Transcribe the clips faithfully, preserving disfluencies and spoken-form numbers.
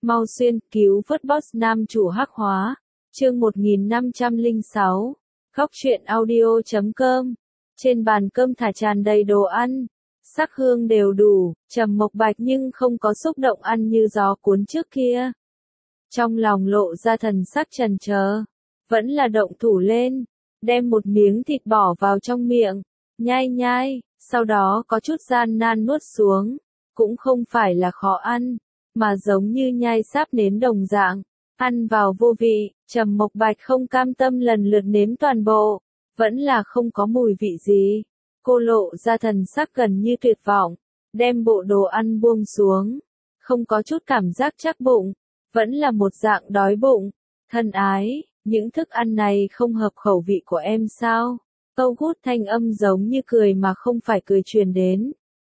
Mau xuyên, cứu vớt boss nam chủ hắc hóa. Chương một nghìn năm trăm lẻ sáu. Góc truyện audio chấm com. Trên bàn cơm thả tràn đầy đồ ăn, sắc hương đều đủ, Trầm Mộc Bạch nhưng không có xúc động ăn như gió cuốn trước kia. Trong lòng lộ ra thần sắc chần chờ, vẫn là động thủ lên, đem một miếng thịt bỏ vào trong miệng, nhai nhai, sau đó có chút gian nan nuốt xuống, cũng không phải là khó ăn, mà giống như nhai sáp nến đồng dạng, ăn vào vô vị. Trầm Mộc Bạch không cam tâm lần lượt nếm toàn bộ, vẫn là không có mùi vị gì. Cô lộ ra thần sắc gần như tuyệt vọng, đem bộ đồ ăn buông xuống, không có chút cảm giác chắc bụng, vẫn là một dạng đói bụng. Thân ái, những thức ăn này không hợp khẩu vị của em sao? Câu Gút thanh âm giống như cười mà không phải cười truyền đến.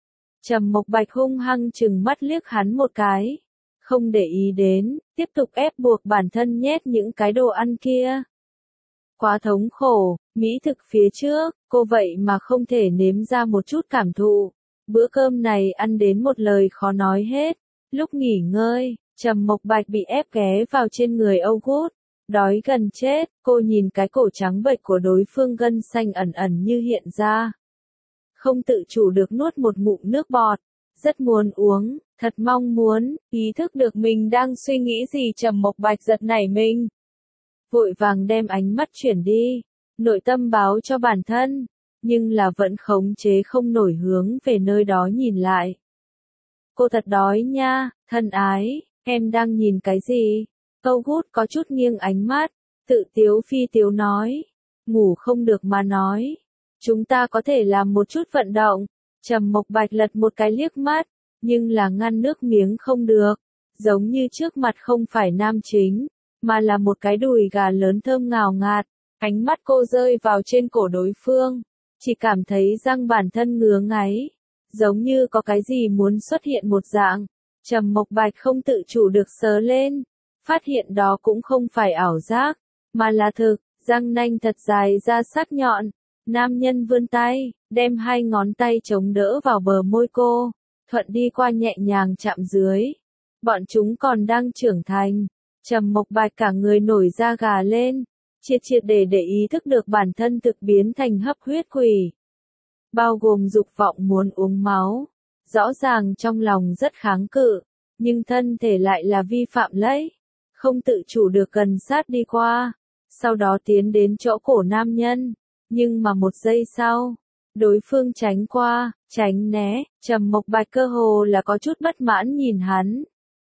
Trầm Mộc Bạch hung hăng chừng mắt liếc hắn một cái, không để ý đến, tiếp tục ép buộc bản thân nhét những cái đồ ăn kia. Quá thống khổ, mỹ thực phía trước, cô vậy mà không thể nếm ra một chút cảm thụ. Bữa cơm này ăn đến một lời khó nói hết. Lúc nghỉ ngơi, Trầm Mộc Bạch bị ép ghé vào trên người Âu Gút, đói gần chết, cô nhìn cái cổ trắng bệch của đối phương, gân xanh ẩn ẩn như hiện ra. Không tự chủ được nuốt một ngụm nước bọt, rất muốn uống, thật mong muốn, ý thức được mình đang suy nghĩ gì. Trầm Mộc Bạch giật nảy mình, vội vàng đem ánh mắt chuyển đi, nội tâm báo cho bản thân, nhưng là vẫn khống chế không nổi hướng về nơi đó nhìn lại. Cô thật đói nha, thân ái, em đang nhìn cái gì? Câu Gút có chút nghiêng ánh mắt, tự tiếu phi tiếu nói, ngủ không được mà nói, chúng ta có thể làm một chút vận động. Trầm Mộc Bạch lật một cái liếc mắt, nhưng là ngăn nước miếng không được, giống như trước mặt không phải nam chính, mà là một cái đùi gà lớn thơm ngào ngạt. Ánh mắt cô rơi vào trên cổ đối phương, chỉ cảm thấy răng bản thân ngứa ngáy, giống như có cái gì muốn xuất hiện một dạng. Trầm Mộc Bạch không tự chủ được sờ lên, phát hiện đó cũng không phải ảo giác, mà là thực, răng nanh thật dài ra sắc nhọn. Nam nhân vươn tay, đem hai ngón tay chống đỡ vào bờ môi cô, thuận đi qua nhẹ nhàng chạm dưới. Bọn chúng còn đang trưởng thành. Trầm Mộc Bạch cả người nổi da gà lên, triệt triệt để để ý thức được bản thân thực biến thành hấp huyết quỷ. Bao gồm dục vọng muốn uống máu. Rõ ràng trong lòng rất kháng cự, nhưng thân thể lại là vi phạm lấy. Không tự chủ được gần sát đi qua, sau đó tiến đến chỗ cổ nam nhân. Nhưng mà một giây sau, đối phương tránh qua, tránh né. Trầm Mộc Bạch cơ hồ là có chút bất mãn nhìn hắn.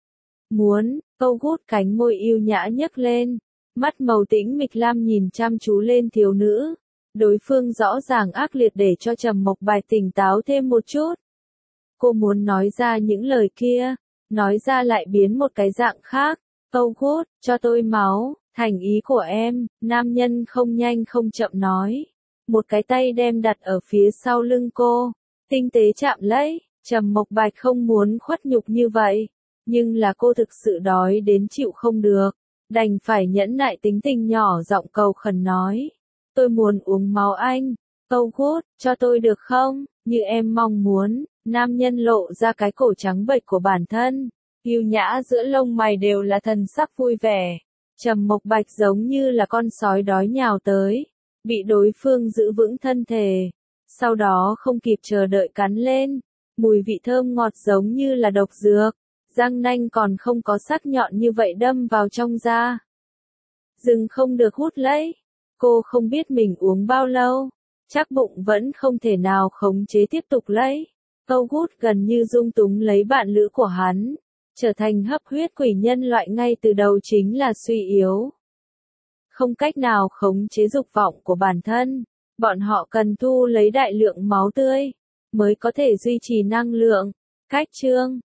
Muốn, Câu Gút cánh môi yêu nhã nhấc lên, mắt màu tĩnh mịch lam nhìn chăm chú lên thiếu nữ. Đối phương rõ ràng ác liệt để cho Trầm Mộc Bạch tỉnh táo thêm một chút. Cô muốn nói ra những lời kia, nói ra lại biến một cái dạng khác. Câu Gút, cho tôi máu, thành ý của em. Nam nhân không nhanh không chậm nói, một cái tay đem đặt ở phía sau lưng cô, tinh tế chạm lấy. Trầm Mộc Bạch không muốn khuất nhục như vậy, nhưng là cô thực sự đói đến chịu không được, đành phải nhẫn nại tính tình nhỏ giọng cầu khẩn nói, tôi muốn uống máu anh. Câu Gút, cho tôi được không? Như em mong muốn. Nam nhân lộ ra cái cổ trắng bệch của bản thân, yêu nhã giữa lông mày đều là thần sắc vui vẻ. Trầm Mộc Bạch giống như là con sói đói nhào tới, bị đối phương giữ vững thân thể, sau đó không kịp chờ đợi cắn lên. Mùi vị thơm ngọt giống như là độc dược, răng nanh còn không có sắc nhọn như vậy đâm vào trong da. Dừng không được hút lấy. Cô không biết mình uống bao lâu, chắc bụng vẫn không thể nào khống chế tiếp tục lấy. Câu Gút gần như dung túng lấy bạn lữ của hắn, trở thành hấp huyết quỷ nhân loại ngay từ đầu chính là suy yếu. Không cách nào khống chế dục vọng của bản thân, bọn họ cần thu lấy đại lượng máu tươi, mới có thể duy trì năng lượng. Cách chương,